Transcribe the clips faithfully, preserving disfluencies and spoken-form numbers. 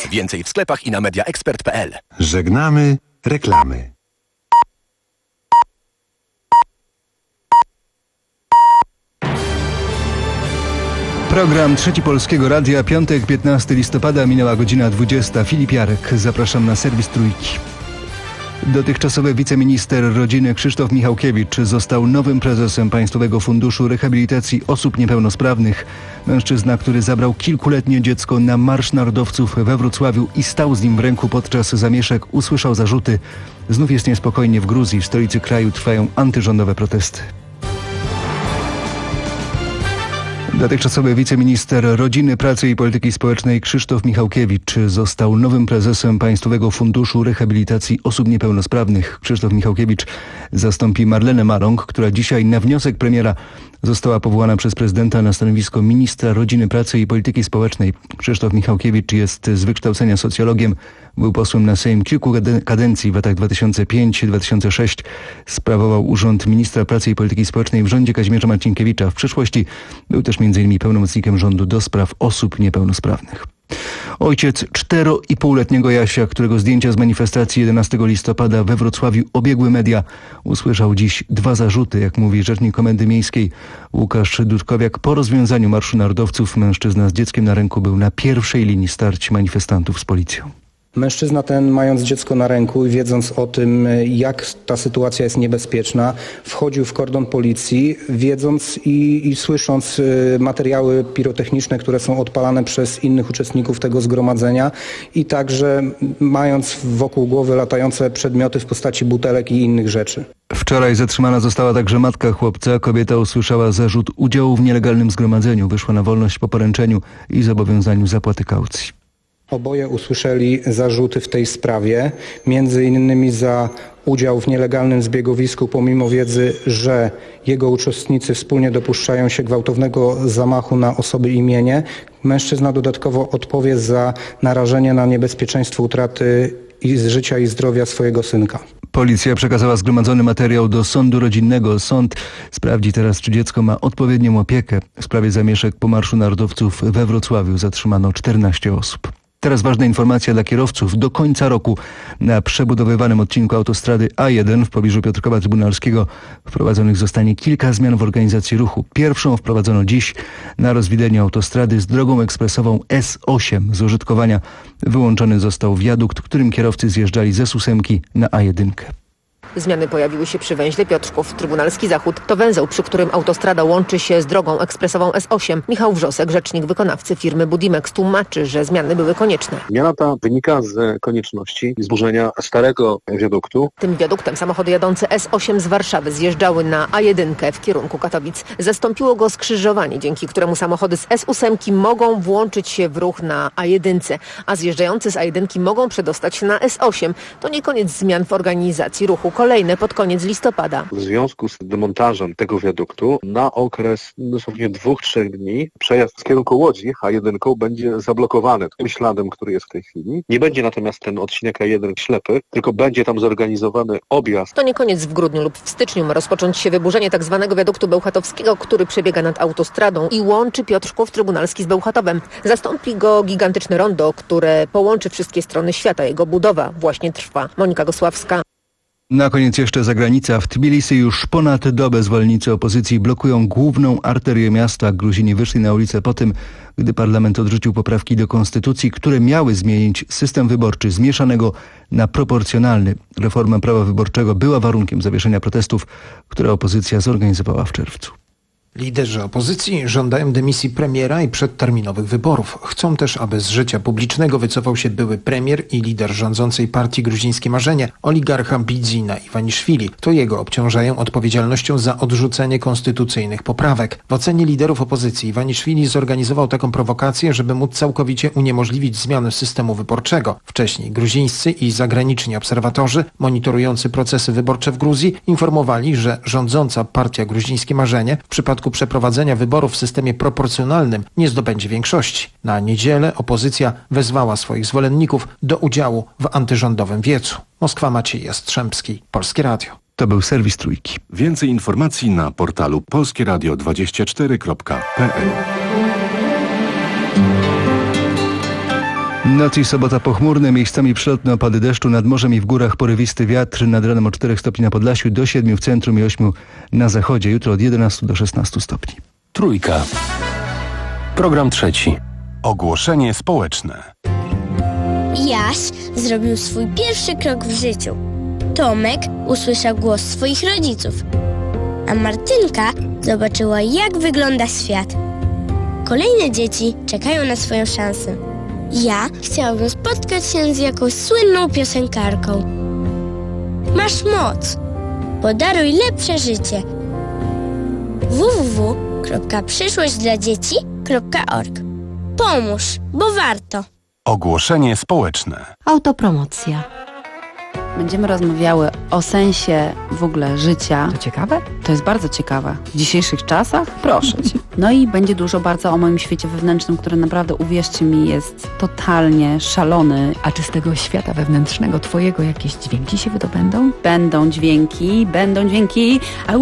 Więcej w sklepach i na media ekspert kropka p l. Żegnamy reklamy. Program Trzeci Polskiego Radia, piątek, piętnastego listopada, minęła godzina dwudziesta. Filip Jarek, zapraszam na serwis Trójki. Dotychczasowy wiceminister rodziny Krzysztof Michałkiewicz został nowym prezesem Państwowego Funduszu Rehabilitacji Osób Niepełnosprawnych. Mężczyzna, który zabrał kilkuletnie dziecko na Marsz Narodowców we Wrocławiu i stał z nim w ręku podczas zamieszek, usłyszał zarzuty. Znów jest niespokojnie w Gruzji. W stolicy kraju trwają antyrządowe protesty. Dotychczasowy wiceminister Rodziny, Pracy i Polityki Społecznej Krzysztof Michałkiewicz został nowym prezesem Państwowego Funduszu Rehabilitacji Osób Niepełnosprawnych. Krzysztof Michałkiewicz zastąpi Marlenę Maląg, która dzisiaj na wniosek premiera została powołana przez prezydenta na stanowisko ministra Rodziny, Pracy i Polityki Społecznej. Krzysztof Michałkiewicz jest z wykształcenia socjologiem. Był posłem na Sejm kilku kadencji w latach dwa tysiące piąty do dwa tysiące szóstego. Sprawował urząd ministra pracy i polityki społecznej w rządzie Kazimierza Marcinkiewicza. W przeszłości był też między innymi pełnomocnikiem rządu do spraw osób niepełnosprawnych. Ojciec cztero i półletniego Jasia, którego zdjęcia z manifestacji jedenastego listopada we Wrocławiu obiegły media, usłyszał dziś dwa zarzuty. Jak mówi rzecznik Komendy Miejskiej Łukasz Dudkowiak, po rozwiązaniu Marszu Narodowców mężczyzna z dzieckiem na ręku był na pierwszej linii starć manifestantów z policją. Mężczyzna ten, mając dziecko na ręku i wiedząc o tym, jak ta sytuacja jest niebezpieczna, wchodził w kordon policji, wiedząc i, i słysząc materiały pirotechniczne, które są odpalane przez innych uczestników tego zgromadzenia i także mając wokół głowy latające przedmioty w postaci butelek i innych rzeczy. Wczoraj zatrzymana została także matka chłopca. Kobieta usłyszała zarzut udziału w nielegalnym zgromadzeniu. Wyszła na wolność po poręczeniu i zobowiązaniu zapłaty kaucji. Oboje usłyszeli zarzuty w tej sprawie, między innymi za udział w nielegalnym zbiegowisku, pomimo wiedzy, że jego uczestnicy wspólnie dopuszczają się gwałtownego zamachu na osoby i mienie. Mężczyzna dodatkowo odpowie za narażenie na niebezpieczeństwo utraty i życia i zdrowia swojego synka. Policja przekazała zgromadzony materiał do sądu rodzinnego. Sąd sprawdzi teraz, czy dziecko ma odpowiednią opiekę. W sprawie zamieszek po Marszu Narodowców we Wrocławiu zatrzymano czternaście osób. Teraz ważna informacja dla kierowców. Do końca roku na przebudowywanym odcinku autostrady A jeden w pobliżu Piotrkowa Trybunalskiego wprowadzonych zostanie kilka zmian w organizacji ruchu. Pierwszą wprowadzono dziś na rozwidleniu autostrady z drogą ekspresową S osiem. Z użytkowania wyłączony został wiadukt, którym kierowcy zjeżdżali ze S ósem na A jeden. Zmiany pojawiły się przy węźle Piotrków. Trybunalski Zachód to węzeł, przy którym autostrada łączy się z drogą ekspresową S osiem. Michał Wrzosek, rzecznik wykonawcy firmy Budimex, tłumaczy, że zmiany były konieczne. Zmiana ta wynika z konieczności zburzenia starego wiaduktu. Tym wiaduktem samochody jadące S osiem z Warszawy zjeżdżały na A jeden w kierunku Katowic. Zastąpiło go skrzyżowanie, dzięki któremu samochody z S osiem mogą włączyć się w ruch na A jeden, a zjeżdżający z A jeden mogą przedostać się na S osiem. To nie koniec zmian w organizacji ruchu. Kolejne pod koniec listopada. W związku z demontażem tego wiaduktu na okres dosłownie dwóch, trzech dni przejazd z kierunku Łodzi A jeden będzie zablokowany tym śladem, który jest w tej chwili. Nie będzie natomiast ten odcinek A jeden ślepy, tylko będzie tam zorganizowany objazd. To nie koniec. W grudniu lub w styczniu ma rozpocząć się wyburzenie tzw. wiaduktu bełchatowskiego, który przebiega nad autostradą i łączy Piotrków Trybunalski z Bełchatowem. Zastąpi go gigantyczne rondo, które połączy wszystkie strony świata. Jego budowa właśnie trwa. Monika Gosławska. Na koniec jeszcze zagranica. W Tbilisi już ponad dobę zwolennicy opozycji blokują główną arterię miasta. Gruzini wyszli na ulicę po tym, gdy parlament odrzucił poprawki do konstytucji, które miały zmienić system wyborczy z mieszanego na proporcjonalny. Reforma prawa wyborczego była warunkiem zawieszenia protestów, które opozycja zorganizowała w czerwcu. Liderzy opozycji żądają dymisji premiera i przedterminowych wyborów. Chcą też, aby z życia publicznego wycofał się były premier i lider rządzącej partii Gruzińskie Marzenie, oligarcha Bidzina Iwaniszwili. To jego obciążają odpowiedzialnością za odrzucenie konstytucyjnych poprawek. W ocenie liderów opozycji Iwaniszwili zorganizował taką prowokację, żeby móc całkowicie uniemożliwić zmianę systemu wyborczego. Wcześniej gruzińscy i zagraniczni obserwatorzy monitorujący procesy wyborcze w Gruzji informowali, że rządząca partia Gruzińskie Marzenie w przypadku przeprowadzenia wyborów w systemie proporcjonalnym nie zdobędzie większości. Na niedzielę opozycja wezwała swoich zwolenników do udziału w antyrządowym wiecu. Moskwa, Maciej Jastrzębski, Polskie Radio. To był serwis Trójki. Więcej informacji na portalu polskie radio dwadzieścia cztery kropka p l. Noc i sobota pochmurne, miejscami przelotne opady deszczu, nad morzem i w górach porywisty wiatr, nad ranem od czterech stopni na Podlasiu, do siedmiu w centrum i ośmiu na zachodzie. Jutro od jedenastu do szesnastu stopni. Trójka. Program trzeci. Ogłoszenie społeczne. Jaś zrobił swój pierwszy krok w życiu. Tomek usłyszał głos swoich rodziców, a Martynka zobaczyła, jak wygląda świat. Kolejne dzieci czekają na swoją szansę. Ja chciałabym spotkać się z jakąś słynną piosenkarką. Masz moc. Podaruj lepsze życie. w w w kropka przyszłość dla dzieci kropka org. Pomóż, bo warto. Ogłoszenie społeczne. Autopromocja. Będziemy rozmawiały o sensie w ogóle życia. To ciekawe? To jest bardzo ciekawe. W dzisiejszych czasach? Proszę cię. No i będzie dużo bardzo o moim świecie wewnętrznym, który naprawdę, uwierzcie mi, jest totalnie szalony. A czy z tego świata wewnętrznego twojego jakieś dźwięki się wydobędą? Będą dźwięki, będą dźwięki. Au!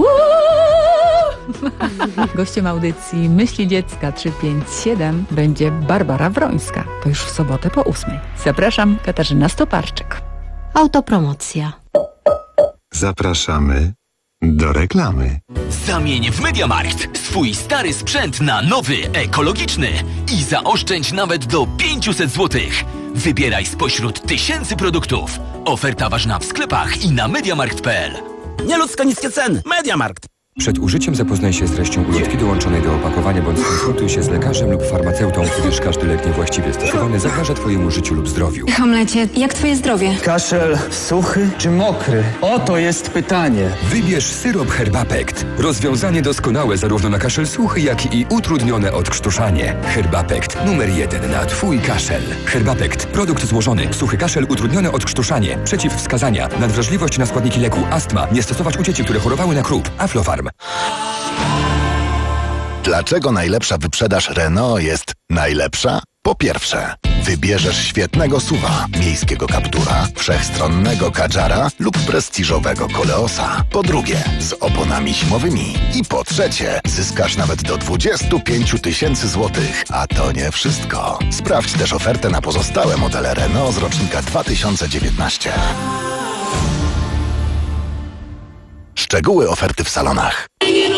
Gościem audycji Myśli Dziecka trzysta pięćdziesiąt siedem będzie Barbara Wrońska. To już w sobotę po ósmej. Zapraszam, Katarzyna Stoparczyk. Autopromocja. Zapraszamy do reklamy. Zamień w MediaMarkt swój stary sprzęt na nowy, ekologiczny i zaoszczędź nawet do pięćset złotych. Wybieraj spośród tysięcy produktów. Oferta ważna w sklepach i na mediamarkt kropka p l. Nieludzko niskie ceny. MediaMarkt. Przed użyciem zapoznaj się z treścią ulotki dołączonej do opakowania bądź skonsultuj się z lekarzem lub farmaceutą, gdyż każdy lek niewłaściwie stosowany zagraża twojemu życiu lub zdrowiu. Hamlecie, jak twoje zdrowie? Kaszel suchy czy mokry? Oto jest pytanie. Wybierz syrop Herbapekt. Rozwiązanie doskonałe zarówno na kaszel suchy, jak i utrudnione odkrztuszanie. Herbapekt numer jeden na twój kaszel. Herbapekt. Produkt złożony. Suchy kaszel, utrudnione odkrztuszanie. Przeciwwskazania. Nadwrażliwość na składniki leku. Astma. Nie stosować u dzieci, które chorowały na krób. Aflofarm. Dlaczego najlepsza wyprzedaż Renault jest najlepsza? Po pierwsze, wybierzesz świetnego suwa, miejskiego Captura, wszechstronnego Kadżara lub prestiżowego Koleosa. Po drugie, z oponami zimowymi. I po trzecie, zyskasz nawet do dwudziestu pięciu tysięcy złotych. A to nie wszystko. Sprawdź też ofertę na pozostałe modele Renault z rocznika dwa tysiące dziewiętnastego. Szczegóły oferty w salonach.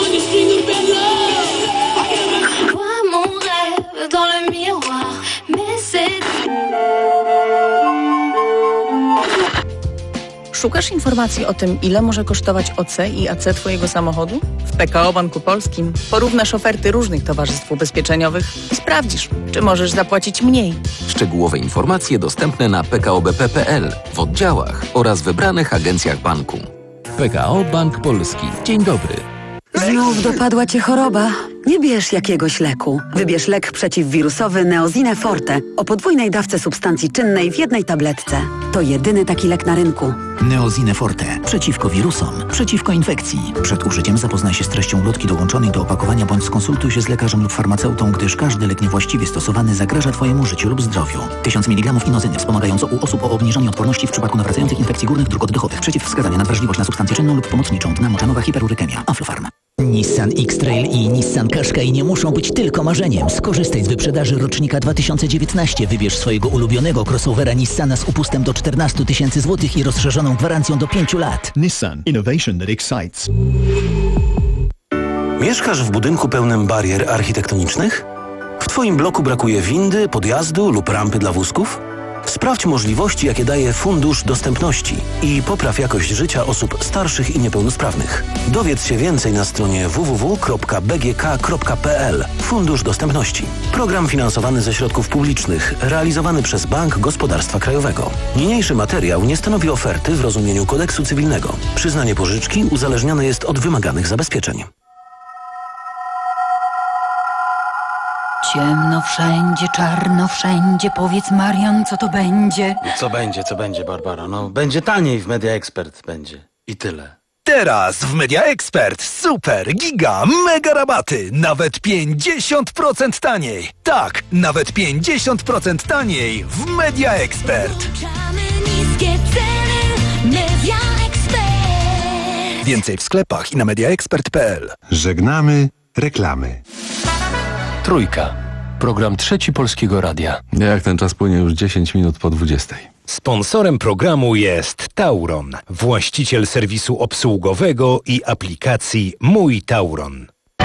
Szukasz informacji o tym, ile może kosztować O C i A C twojego samochodu? W P K O Banku Polskim porównasz oferty różnych towarzystw ubezpieczeniowych i sprawdzisz, czy możesz zapłacić mniej. Szczegółowe informacje dostępne na p k o b p kropka p l, w oddziałach oraz wybranych agencjach banku. P K O Bank Polski. Dzień dobry. Znów dopadła cię choroba? Nie bierz jakiegoś leku. Wybierz lek przeciwwirusowy Neozine Forte o podwójnej dawce substancji czynnej w jednej tabletce. To jedyny taki lek na rynku. Neozine Forte. Przeciwko wirusom, przeciwko infekcji. Przed użyciem zapoznaj się z treścią ulotki dołączonej do opakowania bądź skonsultuj się z lekarzem lub farmaceutą, gdyż każdy lek niewłaściwie stosowany zagraża twojemu życiu lub zdrowiu. tysiąc miligramów inozyny wspomagająco u osób o obniżonej odporności w przypadku nawracających infekcji górnych dróg oddechowych. Przeciwwskazania na wrażliwość na substancję czynną lub pomocniczą. Dna moczanowa, hiperurykemia. Aflofarm. Nissan X-Trail i Nissan Qashqai nie muszą być tylko marzeniem. Skorzystaj z wyprzedaży rocznika dwa tysiące dziewiętnastego. Wybierz swojego ulubionego crossovera Nissana z upustem do czternastu tysięcy złotych i rozszerzoną gwarancją do pięciu lat. Nissan. Innovation that excites. Mieszkasz w budynku pełnym barier architektonicznych? W twoim bloku brakuje windy, podjazdu lub rampy dla wózków? Sprawdź możliwości, jakie daje Fundusz Dostępności i popraw jakość życia osób starszych i niepełnosprawnych. Dowiedz się więcej na stronie w w w kropka b g k kropka p l. Fundusz Dostępności. Program finansowany ze środków publicznych, realizowany przez Bank Gospodarstwa Krajowego. Niniejszy materiał nie stanowi oferty w rozumieniu kodeksu cywilnego. Przyznanie pożyczki uzależnione jest od wymaganych zabezpieczeń. Ciemno wszędzie, czarno wszędzie, powiedz Marian, co to będzie? Co będzie, co będzie, Barbara? No, będzie taniej w Media Expert, będzie. I tyle. Teraz w Media Expert super, giga, mega rabaty, nawet pięćdziesiąt procent taniej. Tak, nawet pięćdziesiąt procent taniej w Media Expert. Niskie ceny, Media Expert. Więcej w sklepach i na media expert kropka p l. Żegnamy reklamy. Trójka. Program Trzeci Polskiego Radia. Jak ten czas płynie już dziesięć minut po dwudziestej. Sponsorem programu jest Tauron, właściciel serwisu obsługowego i aplikacji Mój Tauron.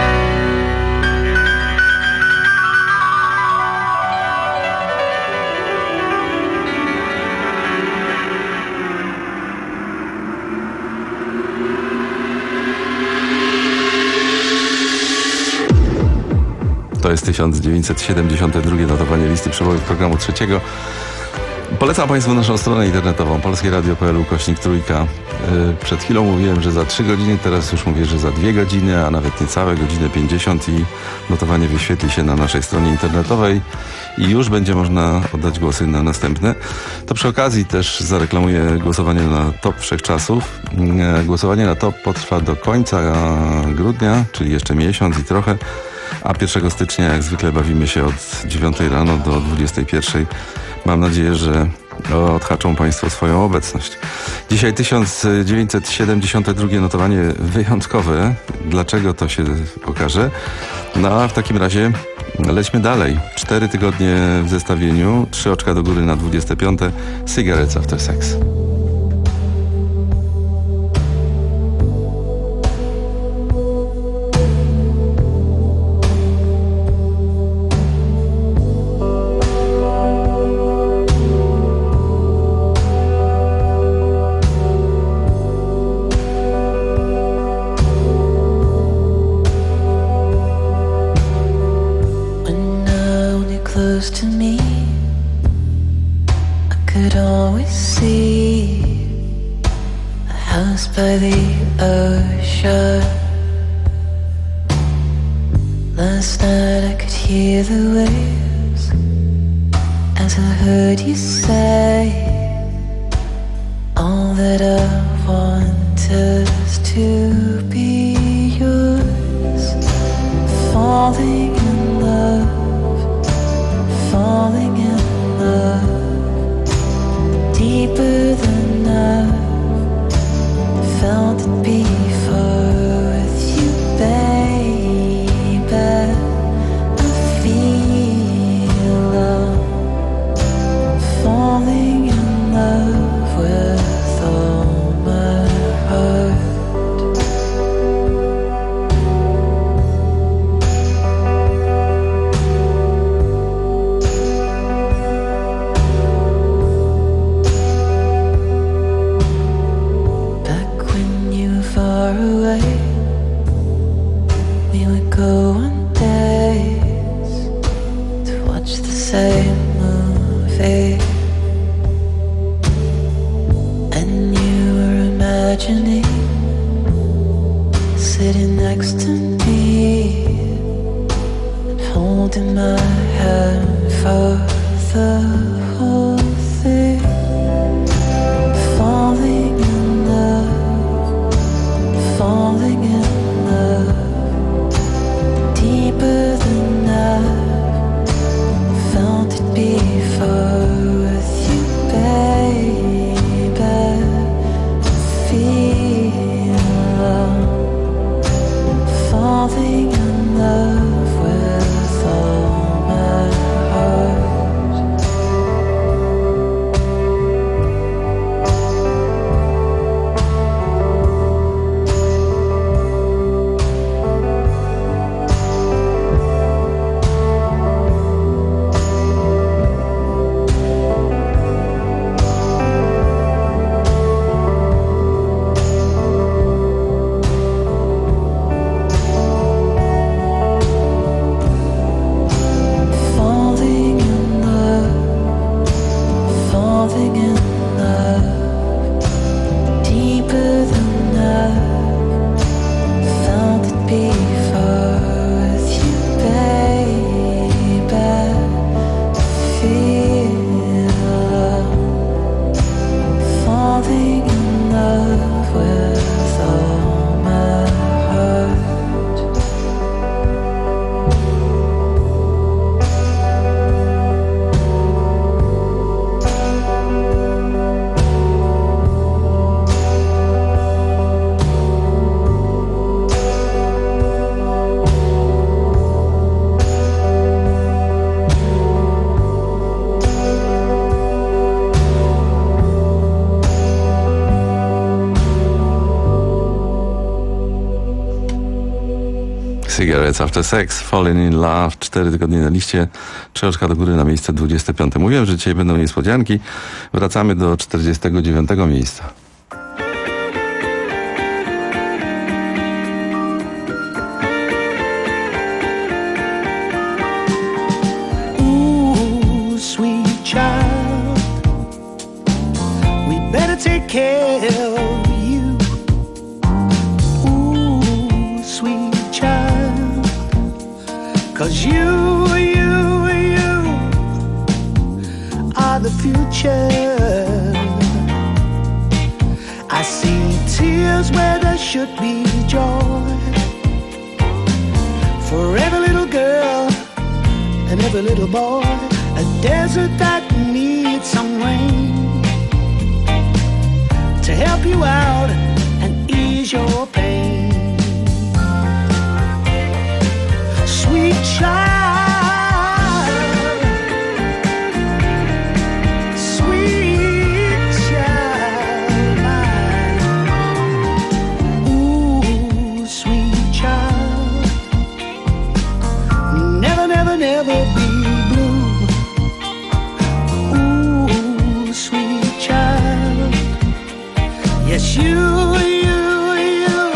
To jest tysiąc dziewięćset siedemdziesiąte drugie notowanie listy przebojów programu trzeciego. Polecam Państwu naszą stronę internetową polskieradio kropka p l ukośnik trójka. Przed chwilą mówiłem, że za trzy godziny, teraz już mówię, że za dwie godziny, a nawet niecałe godzinę pięćdziesiąt i notowanie wyświetli się na naszej stronie internetowej i już będzie można oddać głosy na następne. To przy okazji też zareklamuję głosowanie na top wszechczasów. Głosowanie na top potrwa do końca grudnia, czyli jeszcze miesiąc i trochę. A pierwszego stycznia jak zwykle bawimy się od dziewiątej rano do dwudziestej pierwszej. Mam nadzieję, że odhaczą Państwo swoją obecność. Dzisiaj tysiąc dziewięćset siedemdziesiąte drugie notowanie wyjątkowe. Dlaczego, to się okaże. No a w takim razie lećmy dalej. Cztery tygodnie w zestawieniu, trzy oczka do góry na dwudzieste piąte. Cigarettes After Sex. To me, I could always see a house by the ocean. Last night I could hear the waves as I heard you say all that I want is to be yours. Falling in love, falling in love, deeper than I've felt it before with you, baby. I feel love, falling in love with all my heart. Sitting next to me and holding my hand for the whole thing. Falling in love, falling in love, deeper than I've felt it before with you, baby. Feel love, falling in love with all my heart. Cigarettes After Sex, Falling in Love, cztery tygodnie na liście, trzy oczka do góry na miejsce dwudzieste piąte. Mówiłem, że dzisiaj będą niespodzianki. Wracamy do czterdziestego dziewiątego miejsca. Ooh, sweet child, we better take care of you. Ooh, sweet child, 'cause you, you, you are the future. I see tears where there should be joy. For every little girl and every little boy, a desert that needs some rain to help you out and ease your pain. Sweet child, sweet child mine. Ooh, sweet child, never, never, never be blue. Ooh, sweet child, yes, you, you, you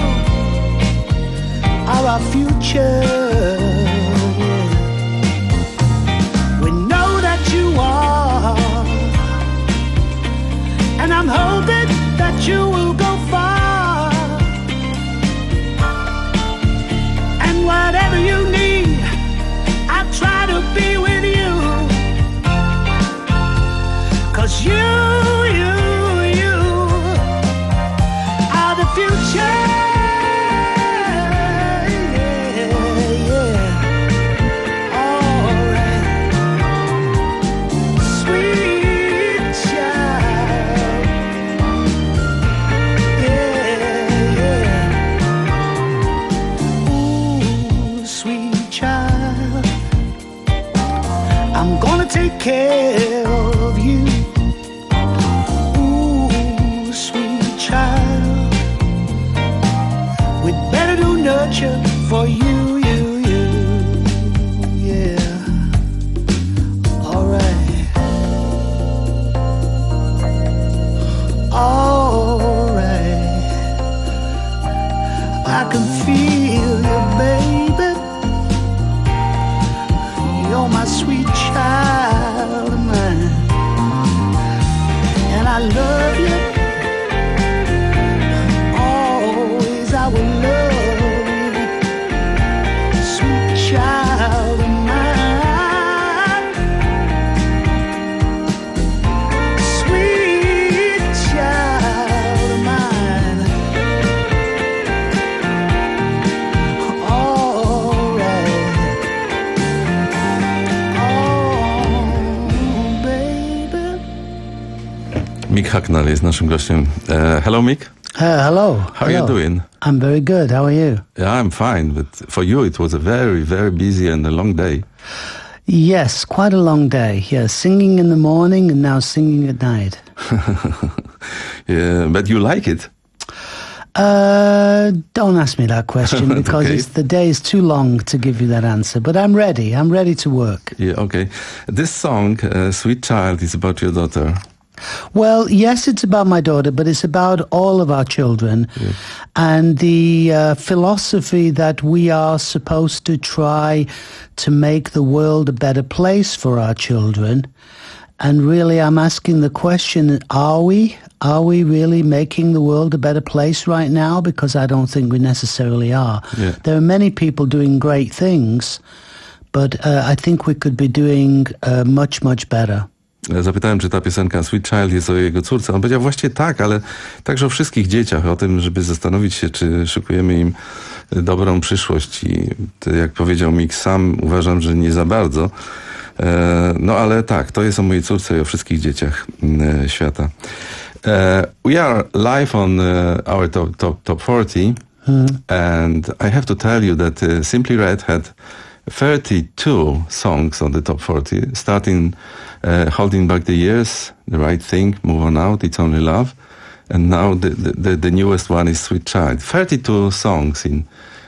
are our future. We know that you are, and I'm hoping that you will go far. And whatever you need, I'll try to be with you. 'Cause you, you, you are the future. Take care of you. Ooh, sweet child, we'd better do nurture for you, you, you. Yeah, alright, alright. I can feel you, baby. You're my sweet child of mine, and I love you. Always I will love you, sweet child of mine. Sweet child of mine. All right. Mick Hucknall jest naszym gościem. Uh, hello, Mick. Uh, hello. How hello. are you doing? I'm very good. How are you? Yeah, I'm fine. But for you, it was a very, very busy and a long day. Yes, quite a long day. Yeah, singing in the morning and now singing at night. Yeah, but you like it? Uh, don't ask me that question because Okay. it's, the day is too long to give you that answer. But I'm ready. I'm ready to work. Yeah, okay. This song, uh, Sweet Child, is about your daughter. Well, yes, it's about my daughter, but it's about all of our children and the uh, philosophy that we are supposed to try to make the world a better place for our children. And really, I'm asking the question, are we? Are we really making the world a better place right now? Because I don't think we necessarily are. Yeah. There are many people doing great things, but uh, I think we could be doing uh, much, much better. Zapytałem, czy ta piosenka Sweet Child jest o jego córce. On powiedział właściwie tak, ale także o wszystkich dzieciach, o tym, żeby zastanowić się, czy szykujemy im dobrą przyszłość. I jak powiedział Mick, sam uważam, że nie za bardzo. No ale tak, to jest o mojej córce i o wszystkich dzieciach świata. We are live on our top, top, top forty hmm. and I have to tell you that uh, Simply Red had thirty-two songs on the top forty, starting uh, Holding Back the Years, The Right Thing, Move On Out, It's Only Love, and now the, the, the newest one is Sweet Child. thirty-two songs in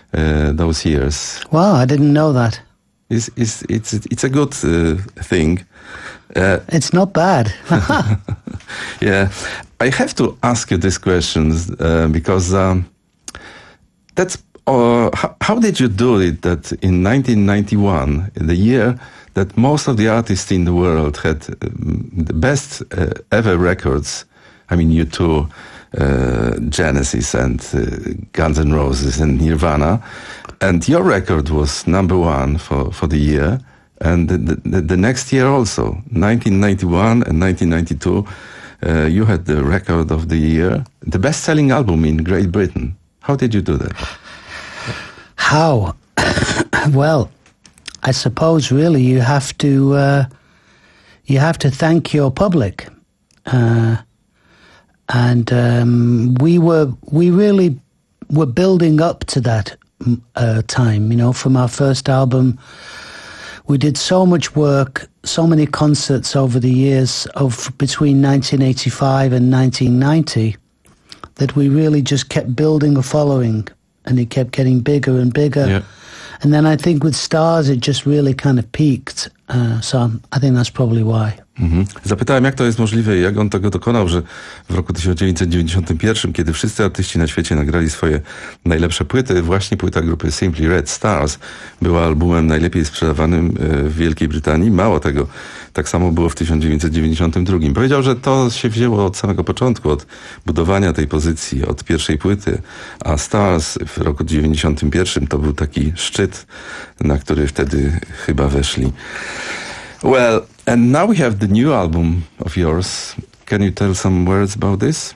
uh, those years. Wow, I didn't know that. It's it's it's it's a good uh, thing. Uh, it's not bad. Yeah, I have to ask you these questions uh, because um, that's uh, how, how did you do it that in nineteen ninety-one, in the year that most of the artists in the world had um, the best uh, ever records, I mean U two, uh, Genesis and uh, Guns N' Roses and Nirvana, and your record was number one for, for the year, and the, the, the next year also, nineteen ninety-one and nineteen ninety-two, uh, you had the record of the year, the best-selling album in Great Britain. How did you do that? How? Well, I suppose really you have to uh, you have to thank your public, uh, and um, we were we really were building up to that uh, time. You know, from our first album, we did so much work, so many concerts over the years of between nineteen eighty-five and nineteen ninety that we really just kept building a following, and it kept getting bigger and bigger. Yeah. And then I think with Stars it just really kind of peaked. Uh, so I think that's probably why. Mhm. Zapytałem, jak to jest możliwe i jak on tego dokonał, że w roku tysiąc dziewięćset dziewięćdziesiątym pierwszym, kiedy wszyscy artyści na świecie nagrali swoje najlepsze płyty, właśnie płyta grupy Simply Red Stars była albumem najlepiej sprzedawanym w Wielkiej Brytanii. Mało tego, tak samo było w tysiąc dziewięćset dziewięćdziesiątym drugim. Powiedział, że to się wzięło od samego początku, od budowania tej pozycji, od pierwszej płyty, a Stars w roku dziewięćdziesiątym pierwszym to był taki szczyt, na który wtedy chyba weszli. Well, and now we have the new album of yours. Can you tell some words about this?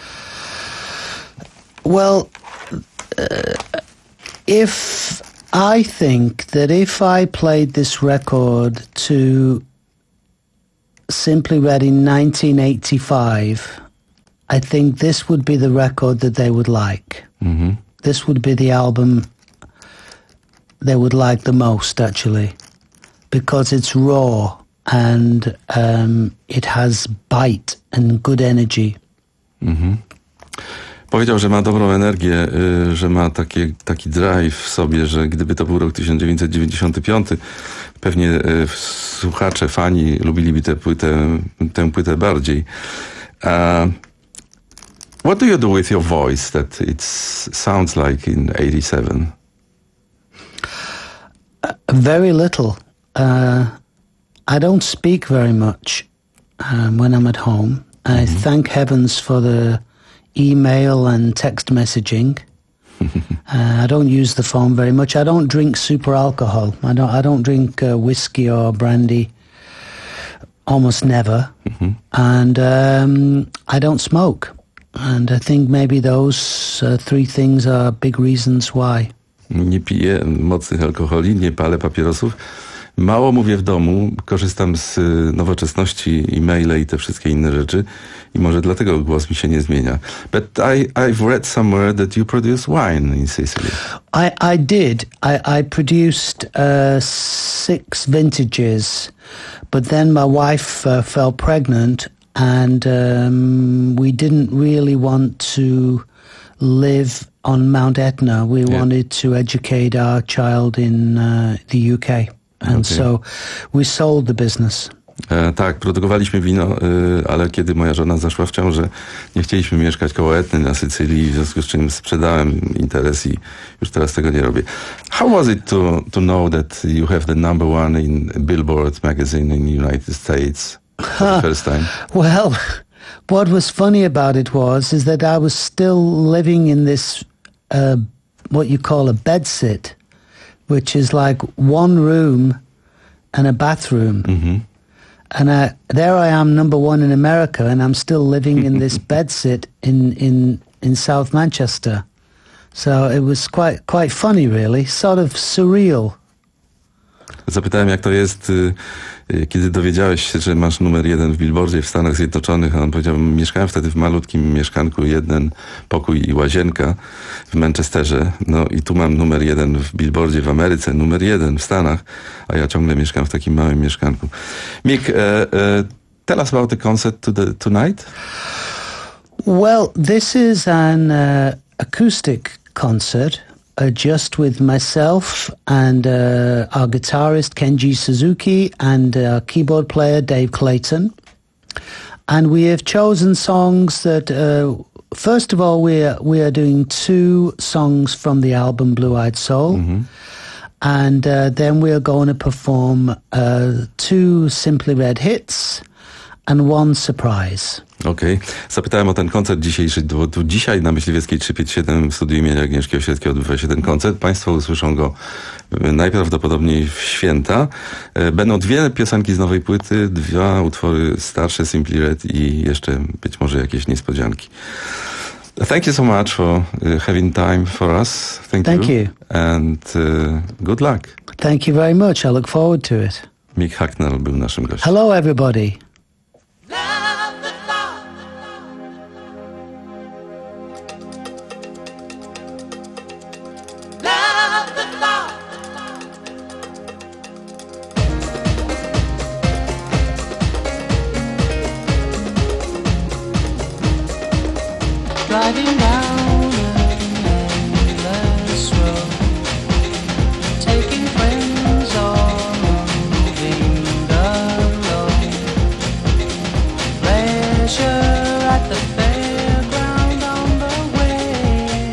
Well, uh, if I think that if I played this record to Simply Red in nineteen eighty-five, I think this would be the record that they would like. Mm-hmm. This would be the album they would like the most, actually, because it's raw and um, it has bite and good energy. Mhm. Powiedział, że ma dobrą energię, y, że ma takie, taki drive w sobie, że gdyby to był rok tysiąc dziewięćset dziewięćdziesiąty piąty, pewnie y, słuchacze, fani lubiliby tę płytę, tę płytę bardziej. Uh, what do you do with your voice that it sounds like in eighty-seven? Uh, very little. Uh, I don't speak very much um, when I'm at home. I mm-hmm. thank heavens for the email and text messaging. uh, I don't use the phone very much. I don't drink super alcohol. I don't. I don't drink uh, whiskey or brandy. Almost never. Mm-hmm. And um, I don't smoke. And I think maybe those uh, three things are big reasons why. Nie piję mocnych alkoholi, nie palę papierosów. Mało mówię w domu, korzystam z nowoczesności, e-maile i te wszystkie inne rzeczy i może dlatego głos mi się nie zmienia. But I, I've read somewhere that you produce wine in Sicily. I, I did. I, I produced uh, six vintages, but then my wife uh, fell pregnant and um, we didn't really want to live on Mount Etna. We yeah. wanted to educate our child in uh, the U K. And okay. so we sold the business. E, tak, produkowaliśmy wino, y, ale kiedy moja żona zaszła w ciążę, nie chcieliśmy mieszkać koło Etny na Sycylii, w związku z czym sprzedałem interes i już teraz tego nie robię. How was it to, to know that you have the number one in Billboard magazine in the United States for the first time? Well, what was funny about it was is that I was still living in this, uh, what you call a bedsit, which is like one room and a bathroom. Mm-hmm. And I, there I am, number one in America, and I'm still living in this bedsit in, in, in South Manchester. So it was quite, quite funny, really, sort of surreal. Zapytałem, jak to jest, kiedy dowiedziałeś się, że masz numer jeden w Billboardzie w Stanach Zjednoczonych, a on powiedział, mieszkałem wtedy w malutkim mieszkanku, jeden pokój i łazienka w Manchesterze, no i tu mam numer jeden w Billboardzie w Ameryce, numer jeden w Stanach, a ja ciągle mieszkam w takim małym mieszkanku. Mick, uh, uh, tell us about the concert to the, tonight. Well, this is an uh, acoustic concert. uh, just with myself and uh, our guitarist Kenji Suzuki and our keyboard player Dave Clayton. And we have chosen songs that, uh, first of all, we are, we are doing two songs from the album Blue-Eyed Soul. Mm-hmm. And uh, then we are going to perform uh, two Simply Red hits and one surprise. Okej. Okay. Zapytałem o ten koncert dzisiejszy, bo tu dzisiaj na Myśliwieckiej trzysta pięćdziesiąt siedem w studiu imienia Agnieszki Osieckiej odbywa się ten koncert. Państwo usłyszą go najprawdopodobniej w święta. Będą dwie piosenki z nowej płyty, dwa utwory starsze, Simply Red i jeszcze być może jakieś niespodzianki. Thank you so much for uh, having time for us. Thank, Thank you. you. And uh, good luck. Thank you very much. I look forward to it. Mick Hucknall był naszym gościem. Hello, everybody. Driving down an endless road, taking friends or moving alone. Pleasure at the fairground on the way.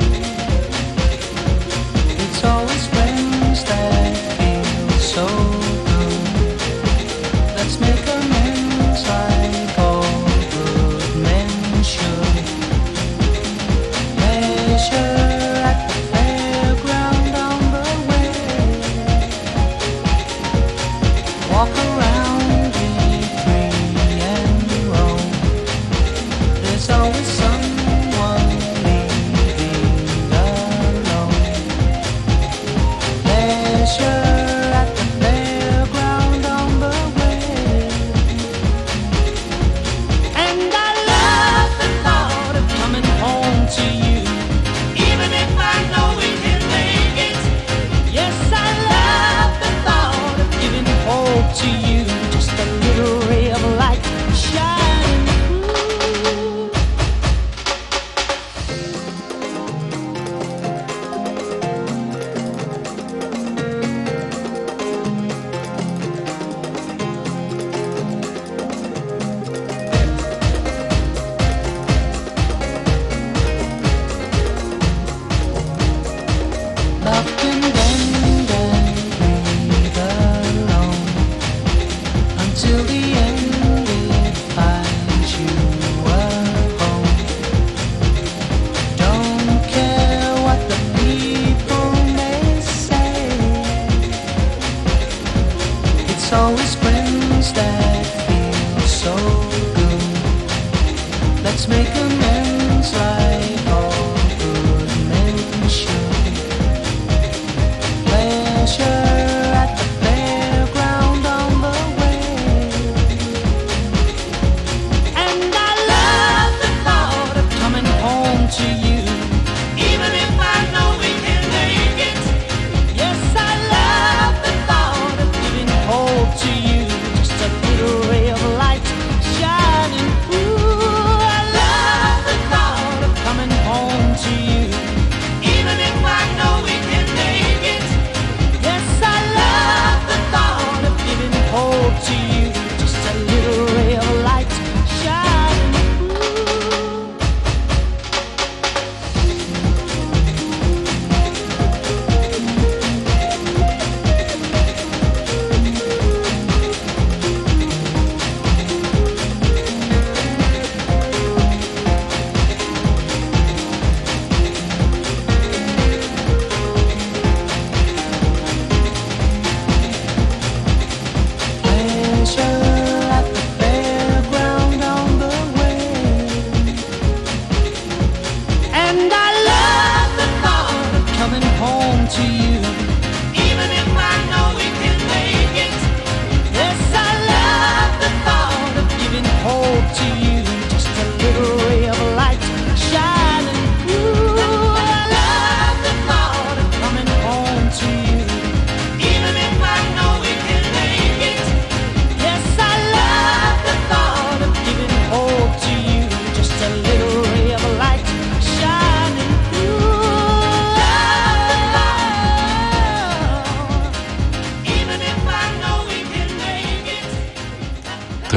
It's always friends that feel so good. Let's make amends like all good men should.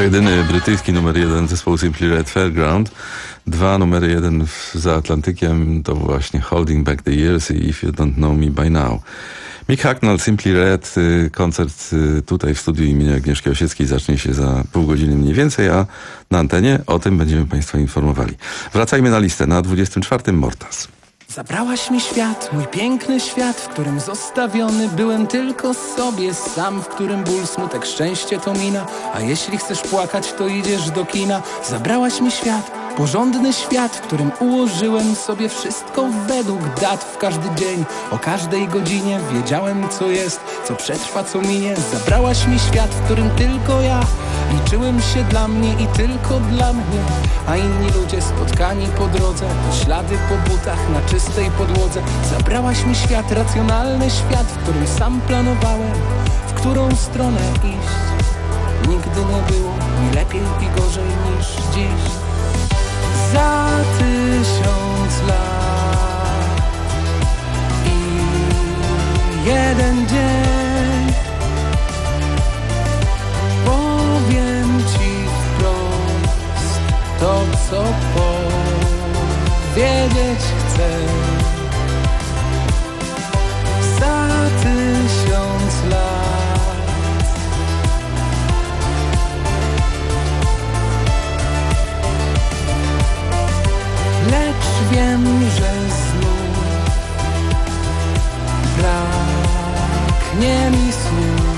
jedyny brytyjski numer jeden zespołu Simply Red, Fairground. Dwa numery jeden w, za Atlantykiem to właśnie Holding Back the Years i If You Don't Know Me By Now. Mick Hucknall, Simply Red, koncert tutaj w studiu imienia Agnieszki Osieckiej zacznie się za pół godziny mniej więcej, a na antenie o tym będziemy Państwa informowali. Wracajmy na listę. Na dwudziestym czwartym Mortas. Zabrałaś mi świat, mój piękny świat, w którym zostawiony byłem tylko sobie sam, w którym ból, smutek, szczęście to mina, a jeśli chcesz płakać, to idziesz do kina. Zabrałaś mi świat, porządny świat, w którym ułożyłem sobie wszystko według dat. W każdy dzień, o każdej godzinie wiedziałem, co jest, co przetrwa, co minie. Zabrałaś mi świat, w którym tylko ja liczyłem się dla mnie i tylko dla mnie, a inni ludzie spotkani po drodze to ślady po butach na czystej podłodze. Zabrałaś mi świat, racjonalny świat, w którym sam planowałem, w którą stronę iść. Nigdy nie było mi lepiej i gorzej niż dziś. Za tysiąc lat i jeden dzień powiem ci wprost to, co powiedzieć chcę. Za tysiąc lat lecz wiem, że znów braknie mi słów.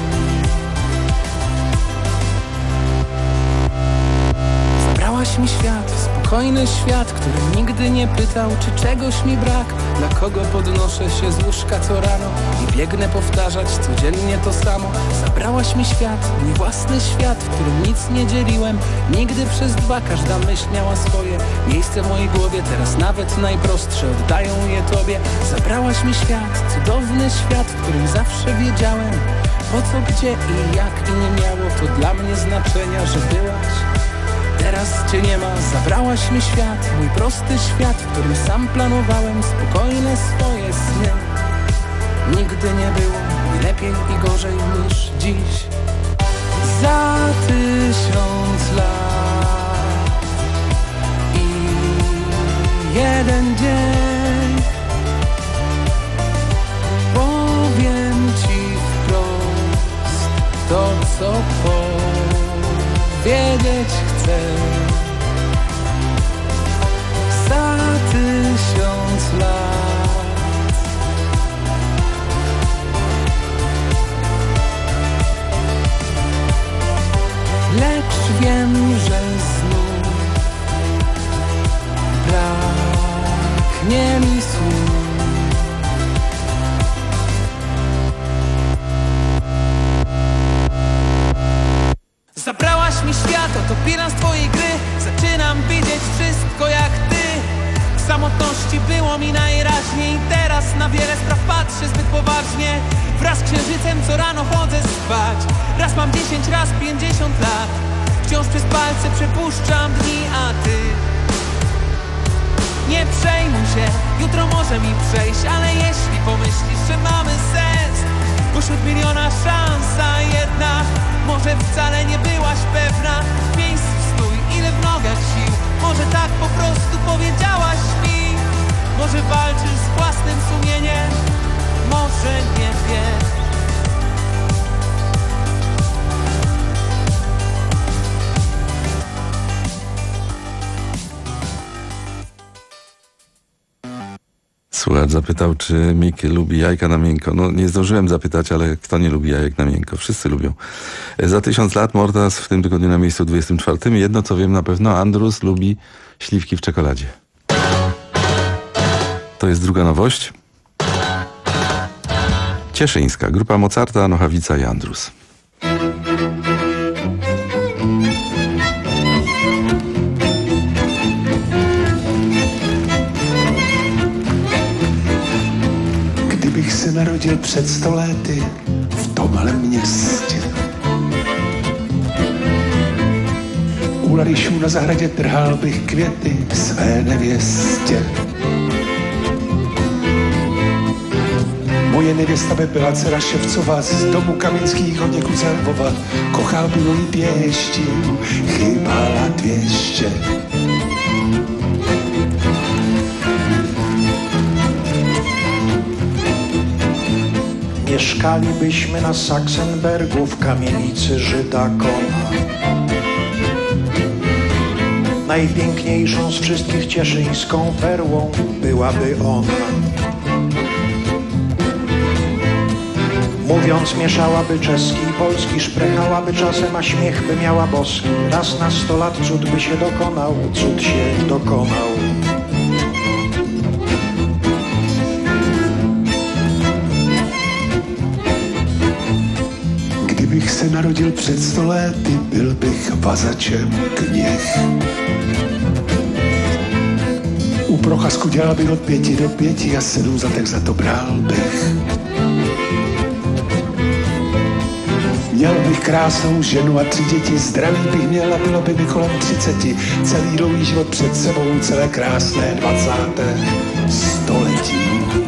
Zabrałaś mi świat, spokojny świat, który nigdy nie pytał, czy czegoś mi brak. Dla kogo podnoszę się z łóżka co rano i biegnę powtarzać codziennie to samo. Zabrałaś mi świat, mój własny świat, w którym nic nie dzieliłem nigdy przez dwa. Każda myśl miała swoje miejsce w mojej głowie, teraz nawet najprostsze oddają je tobie. Zabrałaś mi świat, cudowny świat, w którym zawsze wiedziałem, po co, gdzie i jak, i nie miało to dla mnie znaczenia, że byłaś. Teraz cię nie ma. Zabrałaś mi świat, mój prosty świat, w którym sam planowałem spokojne swoje sny. Nigdy nie było mi lepiej i gorzej niż dziś. Za tysiąc lat i jeden dzień powiem ci wprost to, co powiedzieć chcę. Za tysiąc lat lecz wiem, że znów braknie mi słów. Zabrałaś mi świat, oto bilans twojej gry. Zaczynam widzieć wszystko jak ty. W samotności było mi najraźniej. Teraz na wiele spraw patrzę zbyt poważnie. Wraz z księżycem co rano chodzę spać. Raz mam dziesięć, raz pięćdziesiąt lat. Wciąż przez palce przepuszczam dni, a ty nie przejmuj się, jutro może mi przejść. Ale jeśli pomyślisz, że mamy sens, pośród miliona szansa jedna, może wcale nie byłaś pewna. W miejscu stój, ile w nogach sił. Może tak po prostu powiedziałaś mi. Może walczysz z własnym sumieniem, może nie wiesz. Słuchacz zapytał, czy Mick lubi jajka na miękko. No nie zdążyłem zapytać, ale kto nie lubi jajek na miękko? Wszyscy lubią. Za tysiąc lat Mortas w tym tygodniu na miejscu dwudziestym czwartym. Jedno co wiem na pewno, Andrus lubi śliwki w czekoladzie. To jest druga nowość. Cieszyńska, grupa Mozarta, Nochawica i Andrus. Kdybych se narodil před sto lety v tomhle městě. U Ladišů na zahradě trhal bych květy své nevěstě. Moje nevěsta by byla dcera Ševcova, z domu Kaminských od někud z Lvova. Kochal by moji pěšti, chybala dvěště. Mieszkalibyśmy na Sachsenbergu w kamienicy Żyda Kona. Najpiękniejszą z wszystkich cieszyńską perłą byłaby ona. Mówiąc mieszałaby czeski i polski, szprechałaby czasem, a śmiech by miała boski. Raz na sto lat cud by się dokonał, cud się dokonał. Kdybych se narodil před sto lety, byl bych vazačem kněh. U Procházku dělal bych od pěti do pěti a sedm zatek za to bral bych. Měl bych krásnou ženu a tři děti, zdraví bych měl a bylo by mi kolem třiceti. Celý dlouhý život před sebou, celé krásné dvacáté století.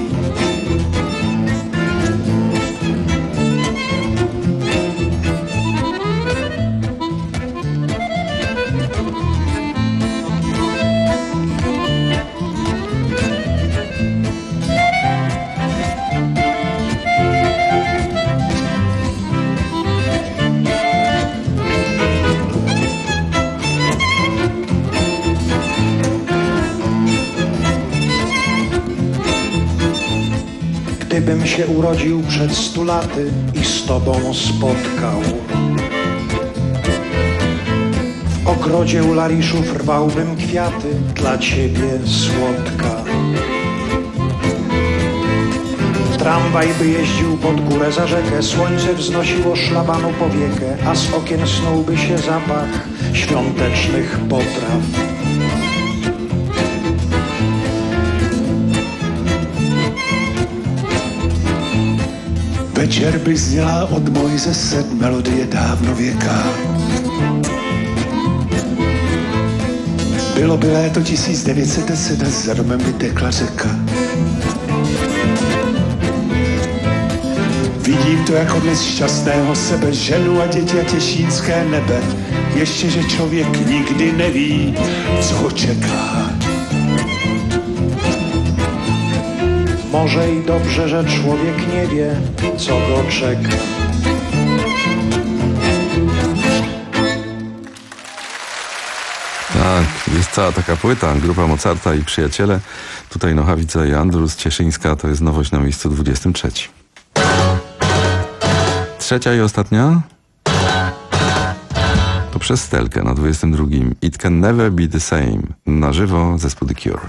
Gdybym się urodził przed stu laty i z tobą spotkał. W ogrodzie u Lariszów rwałbym kwiaty dla ciebie, słodka. Tramwaj by jeździł pod górę za rzekę, słońce wznosiło szlabanu powiekę, a z okien snułby się zapach świątecznych potraw. Večer by zněla od Mojzese melodie dávnověká. Bylo by léto tisíc devět set deset a za domem by tekla řeka. Vidím to jako dnes šťastného sebe, ženu a děti a těšínské nebe. Ještě, že člověk nikdy neví, co ho čeká. Może i dobrze, że człowiek nie wie, co go czeka. Tak, jest cała taka płyta, grupa Mozarta i przyjaciele. Tutaj Nochawica i Andrus, Cieszyńska, to jest nowość na miejscu dwudziestym trzecim. Trzecia i ostatnia? To przez Stelkę na dwudziestym drugim. It Can Never Be The Same. Na żywo zespół The Cure.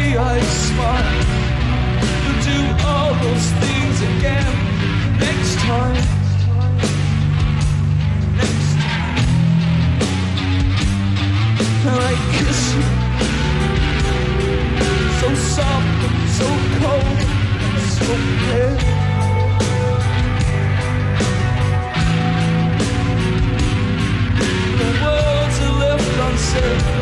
worry, I smile. We'll do all those things again next time. Next time. And I kiss you, so soft and so cold and so pale. The words are left unsaid.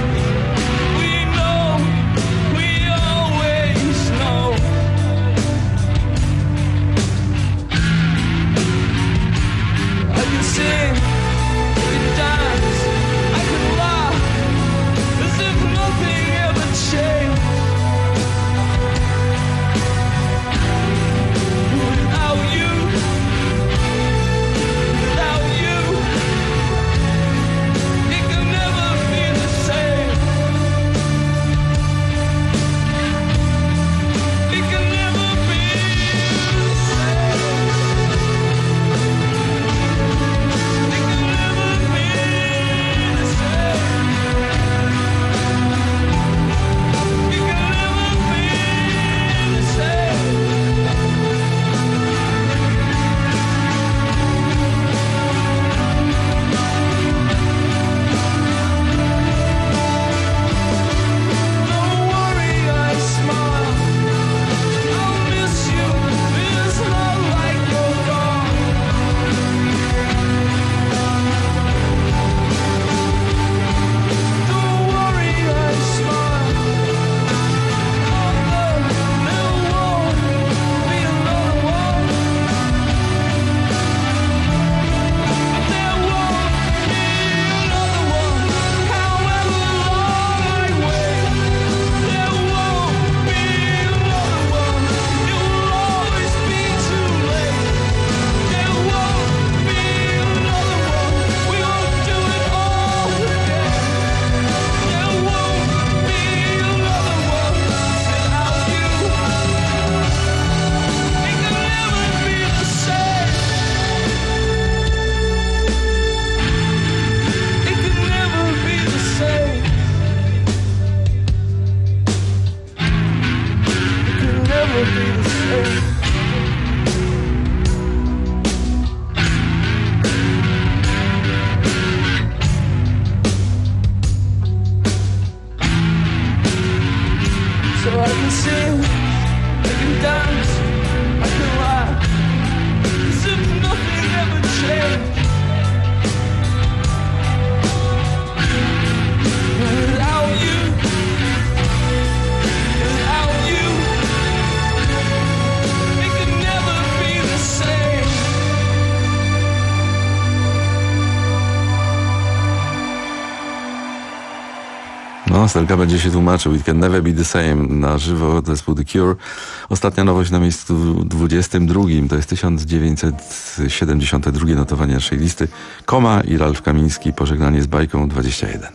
No, Stelka będzie się tłumaczył. It can never be the same. Na żywo zespół The Cure. Ostatnia nowość na miejscu dwudziestym drugim. To jest tysiąc dziewięćset siedemdziesiąte drugie notowanie naszej listy. Koma i Ralf Kamiński. Pożegnanie z bajką dwadzieścia jeden.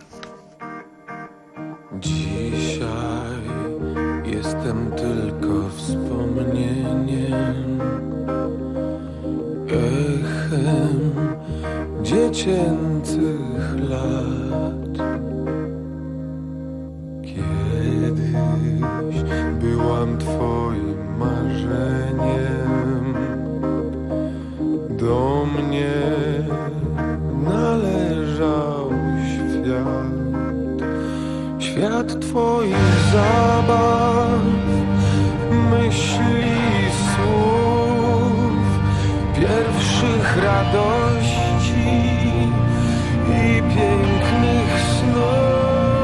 Dzisiaj jestem tylko wspomnieniem, echem dziecięcych lat. Kiedyś byłam twoim marzeniem, do mnie należał świat, świat twoich zabaw, myśli, słów, pierwszych radości i pięknych snów.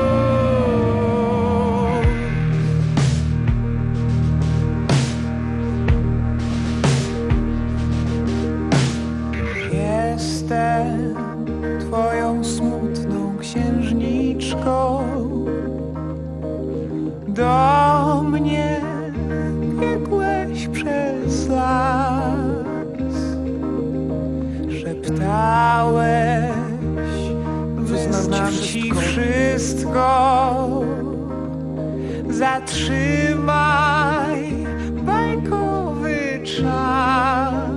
Jestem twoją smutną księżniczką, do mnie biegłeś przez las, szeptałeś, wyznam ci wszystko, zatrzymaj bajkowy czas.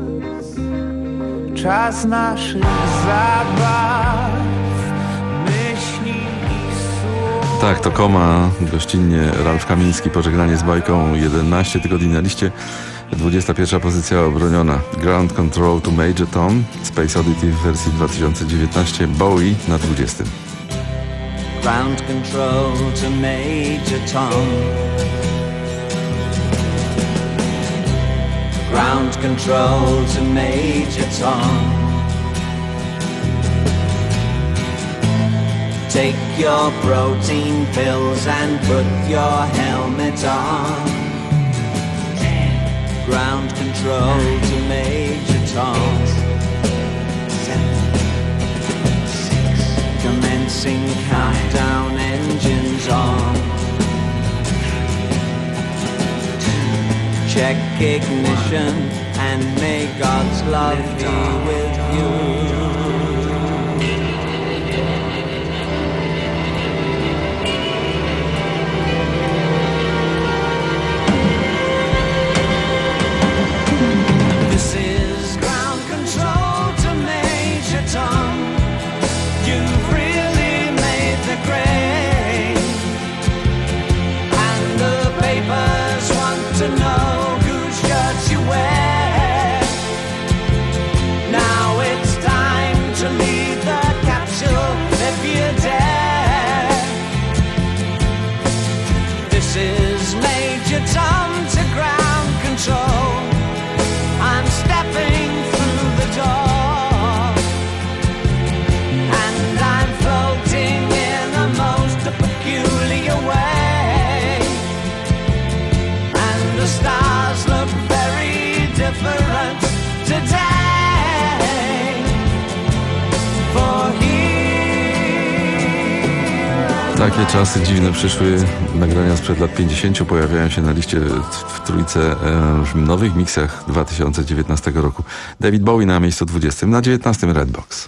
Czas naszych zabaw, myśli i słów. Tak, to Koma, gościnnie Ralf Kamiński, pożegnanie z bajką, jedenaście tygodni na liście, dwudziesta pierwsza pozycja obroniona. Ground Control to Major Tom, Space Oddity w wersji dwa tysiące dziewiętnaście, Bowie na dwudziestym. Ground control to Major Tom. Ground control to Major Tom. Take your protein pills and put your helmet on. Ground control to Major Tom. Commencing countdown, engines on. Check ignition and may God's love be with you. This is ground control to Major Tom. You've really made the grade, and the papers want to know whose shirt you wear. Now it's time to leave the capsule if you dare. This is Major Tom to ground control. I'm stepping through the door, and I'm floating in a most peculiar way, and the stars look very different today. For Takie czasy dziwne przyszły. Nagrania sprzed lat pięćdziesięciu pojawiają się na liście w, w trójce e, w nowych miksach dwa tysiące dziewiętnastego roku. David Bowie na miejscu dwudziestym, na dziewiętnastym Redbox.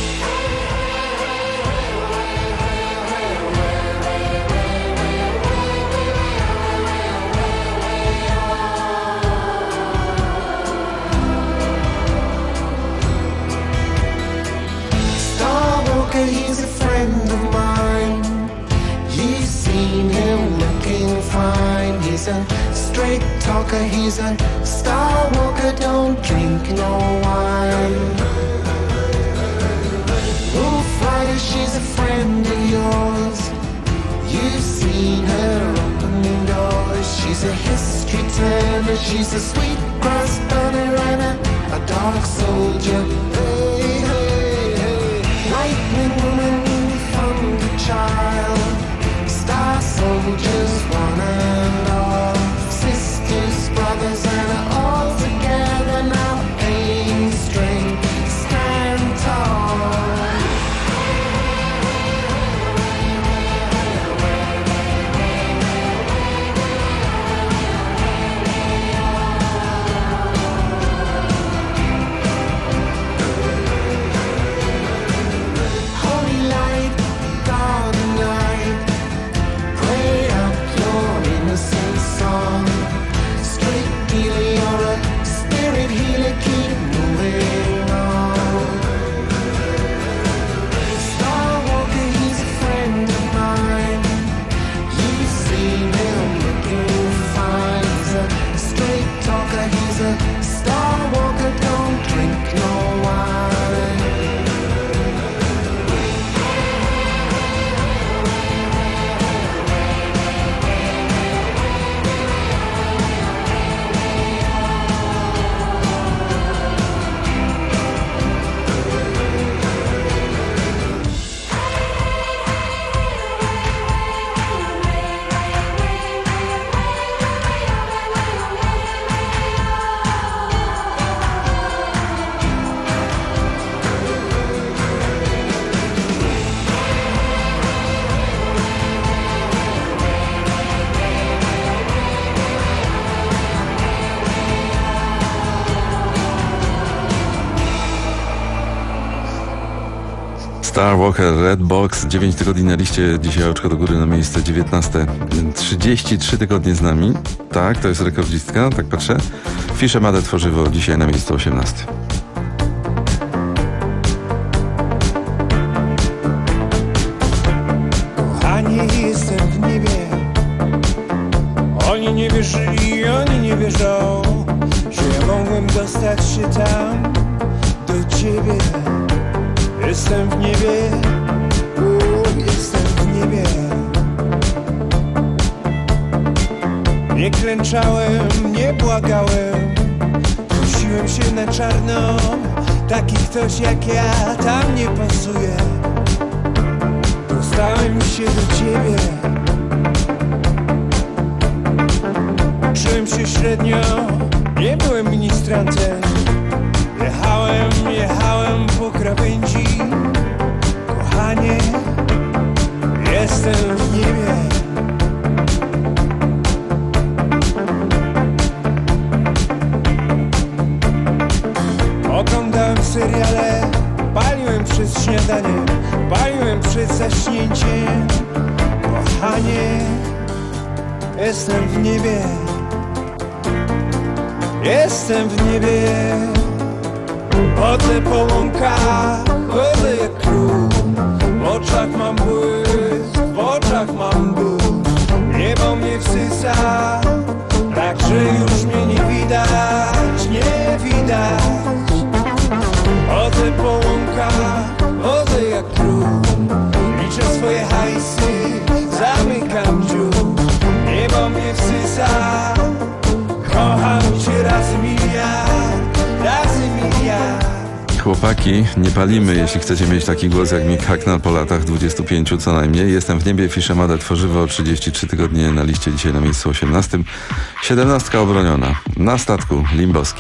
He's a friend of mine. You've seen him looking fine. He's a straight talker, he's a star walker, don't drink no wine. Oh, Friday, she's a friend of yours. You've seen her open doors. She's a history teller, she's a sweet grass burner and a, a dark soldier. Hey, hey, hey. Lightning woman from the child. Star soldiers, one and all. Sisters, brothers, and all together now. Aim straight, stand tall. Holy light, garden light, pray out your innocent song. Straight dealer, you're a spirit healer, keep moving on. Star walker, he's a friend of mine. You've seen him looking fine. He's a straight talker, he's a star walker, don't drink no wine. Star Walker, Redbox, dziewięć tygodni na liście, dzisiaj oczko do góry na miejsce dziewiętnaste. trzydzieści trzy tygodnie z nami, tak, to jest rekordzistka, tak patrzę. Fischer Made Tworzywo dzisiaj na miejscu osiemnastym. Kochanie, jest nie wierzą, że ja mogłem dostać się tam do ciebie. Jestem w niebie, u, jestem w niebie. Nie klęczałem, nie błagałem, prosiłem się na czarno. Taki ktoś jak ja tam nie pasuje. Dostałem się do ciebie. Czułem się średnio, nie byłem ministrantem. Jechałem, jechałem po krawędzi. Kochanie, jestem w niebie. Oglądałem seriale, paliłem przed śniadaniem, paliłem przed zaśnięciem. Kochanie, jestem w niebie. Jestem w niebie. Chodzę po łąkach, chodzę jak król. W oczach mam błysk, w oczach mam ból. Niebo mnie wsysa, tak że już mnie nie widać, nie widać. Chodzę po łąkach, chodzę jak król. Liczę swoje hajsy, zamykam dziób. Niebo mnie wsysa, kocham cię razy miliard, razy miliard. Chłopaki, nie palimy, jeśli chcecie mieć taki głos jak Mick Hucknall po latach dwudziestu pięciu co najmniej. Jestem w niebie, Fiszemada tworzywo, trzydzieści trzy tygodnie na liście, dzisiaj na miejscu osiemnastym. Siedemnastka obroniona. Na statku Limbowski.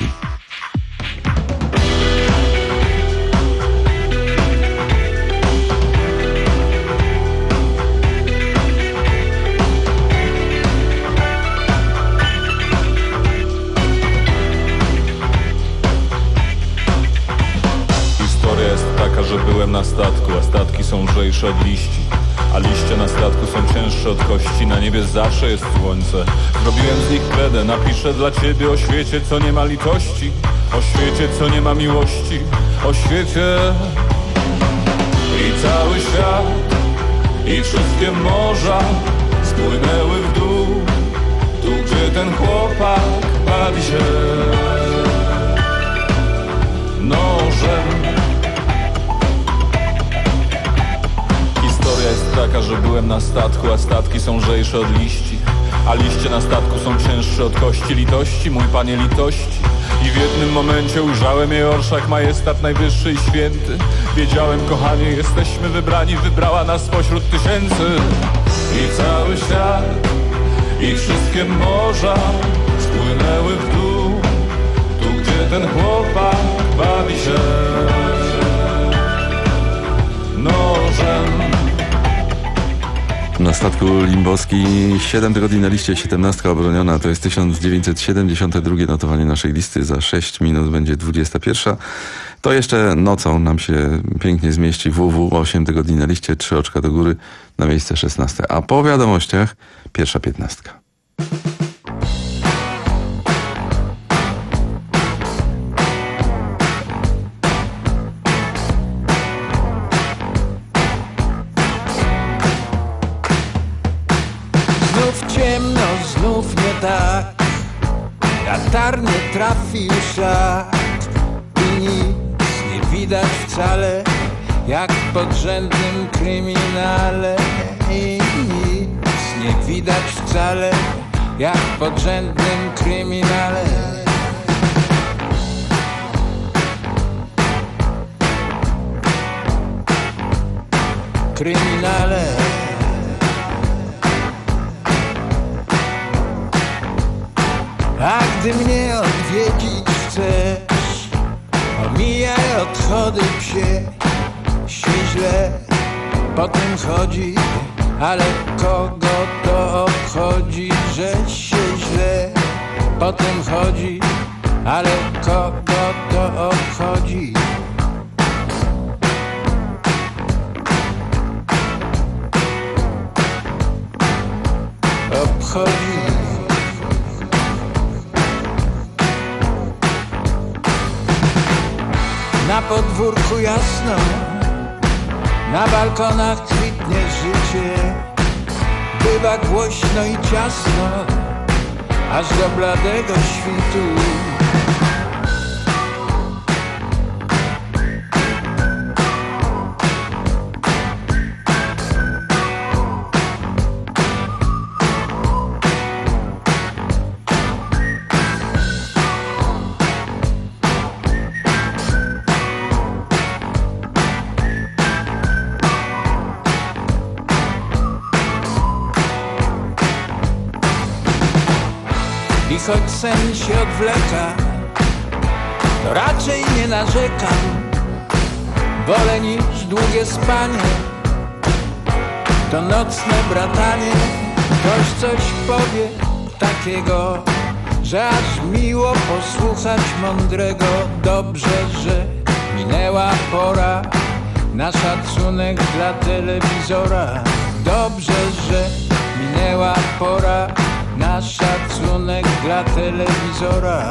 Że byłem na statku, a statki są lżejsze od liści, a liście na statku są cięższe od kości. Na niebie zawsze jest słońce. Zrobiłem z nich kredę, napiszę dla ciebie o świecie, co nie ma litości, o świecie, co nie ma miłości, o świecie. I cały świat, i wszystkie morza spłynęły w dół, tu gdzie ten chłopak bawi się nożem. Historia jest taka, że byłem na statku, a statki są lżejsze od liści, a liście na statku są cięższe od kości. Litości, mój panie, litości. I w jednym momencie ujrzałem jej orszak, majestat najwyższy i święty. Wiedziałem, kochanie, jesteśmy wybrani, wybrała nas spośród tysięcy. I cały świat, i wszystkie morza spłynęły w dół, tu gdzie ten chłopak bawi się nożem. Na statku Limbowski siedem tygodni na liście, siedemnastka obroniona. To jest tysiąc dziewięćset siedemdziesiąte drugie notowanie naszej listy. Za sześć minut będzie dwudziesta pierwsza. To jeszcze nocą nam się pięknie zmieści W W. osiem tygodni na liście, trzy oczka do góry na miejsce szesnaste. A po wiadomościach pierwsza piętnastka. Ciemno, znów nie tak, latarnie trafił szat i nic nie widać wcale, jak w podrzędnym kryminale. I nic nie widać wcale, jak w podrzędnym kryminale. Kryminale. A gdy mnie odwiedzić chcesz, omijaj odchody psie. Się źle potem chodzi, ale kogo to obchodzi, że się źle potem chodzi, ale kogo to obchodzi. Obchodzi. Na podwórku jasno, na balkonach kwitnie życie. Bywa głośno i ciasno, aż do bladego świtu. I choć sen się odwleka, to raczej nie narzekam. Wolę niż długie spanie, to nocne bratanie. Ktoś coś powie takiego, że aż miło posłuchać mądrego. Dobrze, że minęła pora na szacunek dla telewizora. Dobrze, że minęła pora na szacunek dla telewizora.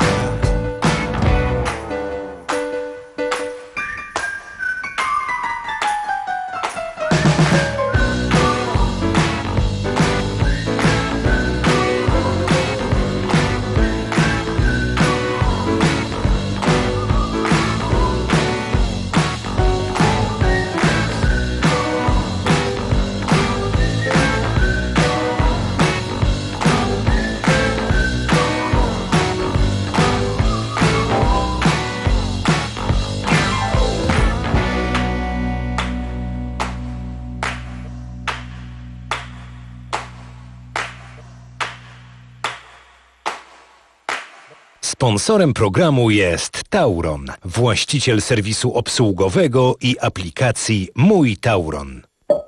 Sponsorem programu jest Tauron, właściciel serwisu obsługowego i aplikacji Mój Tauron.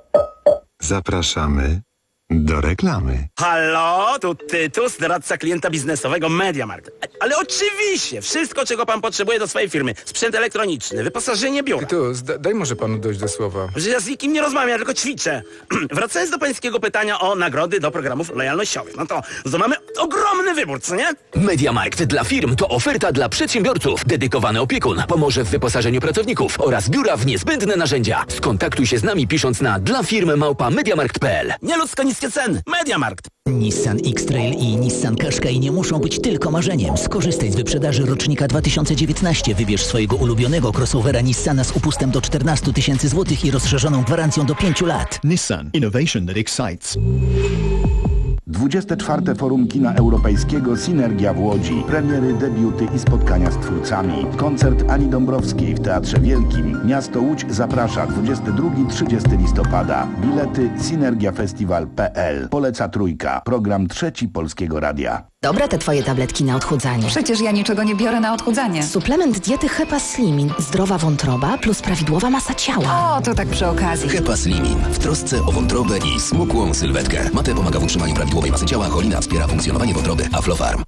Zapraszamy do reklamy. Halo, tu Tytus, doradca klienta biznesowego MediaMarkt. Ale oczywiście, wszystko, czego pan potrzebuje do swojej firmy. Sprzęt elektroniczny, wyposażenie biura. Tytus, da, daj może panu dojść do słowa. Że ja z nikim nie rozmawiam, ja tylko ćwiczę. Wracając do pańskiego pytania o nagrody do programów lojalnościowych. No to, to mamy ogromny wybór, co nie? MediaMarkt dla firm to oferta dla przedsiębiorców. Dedykowany opiekun pomoże w wyposażeniu pracowników oraz biura w niezbędne narzędzia. Skontaktuj się z nami pisząc na dla firmy małpa mediamarkt kropka p l. Nieludzko niskie ceny. MediaMarkt. Nissan X-Trail i Nissan Qashqai nie muszą być tylko marzeniem. Skorzystaj z wyprzedaży rocznika dwa tysiące dziewiętnastego. Wybierz swojego ulubionego crossovera Nissana z upustem do czternastu tysięcy złotych i rozszerzoną gwarancją do pięciu lat. Nissan. Innovation that excites. dwudzieste czwarte Forum Kina Europejskiego Synergia w Łodzi. Premiery, debiuty i spotkania z twórcami. Koncert Ani Dąbrowskiej w Teatrze Wielkim. Miasto Łódź zaprasza dwudziestego drugiego do trzydziestego listopada. Bilety synergiafestiwal kropka p l. Poleca Trójka. Program trzeci Polskiego Radia. Dobre te twoje tabletki na odchudzanie. Przecież ja niczego nie biorę na odchudzanie. Suplement diety Hepa Slimin. Zdrowa wątroba plus prawidłowa masa ciała. O, to tak przy okazji. Hepa Slimin. W trosce o wątrobę i smukłą sylwetkę. Mate pomaga w utrzymaniu prawidłowej masy ciała, cholina wspiera funkcjonowanie wątroby. Aflofarm.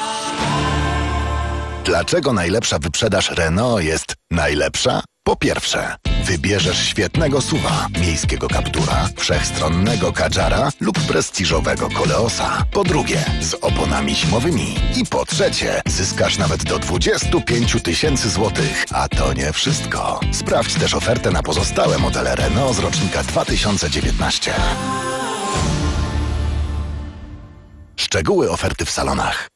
Dlaczego najlepsza wyprzedaż Renault jest najlepsza? Po pierwsze, wybierzesz świetnego suwa, miejskiego Captura, wszechstronnego Kadżara lub prestiżowego Koleosa. Po drugie, z oponami zimowymi. I po trzecie, zyskasz nawet do dwudziestu pięciu tysięcy złotych. A to nie wszystko. Sprawdź też ofertę na pozostałe modele Renault z rocznika dwa tysiące dziewiętnastego. Szczegóły oferty w salonach.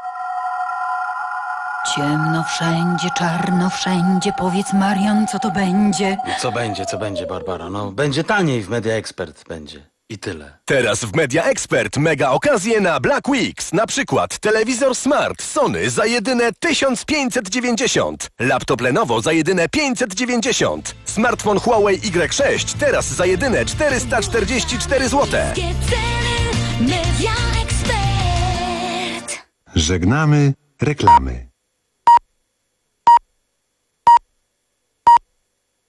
Ciemno wszędzie, czarno wszędzie. Powiedz, Marian, co to będzie? Co będzie, co będzie, Barbara? No, będzie taniej w Media Expert, będzie. I tyle. Teraz w Media Expert mega okazje na Black Weeks. Na przykład telewizor Smart Sony za jedyne tysiąc pięćset dziewięćdziesiąt. Laptop Lenovo za jedyne pięćset dziewięćdziesiąt. Smartfon Huawei Y sześć teraz za jedyne czterysta czterdzieści cztery złote. Media Expert. Żegnamy reklamy.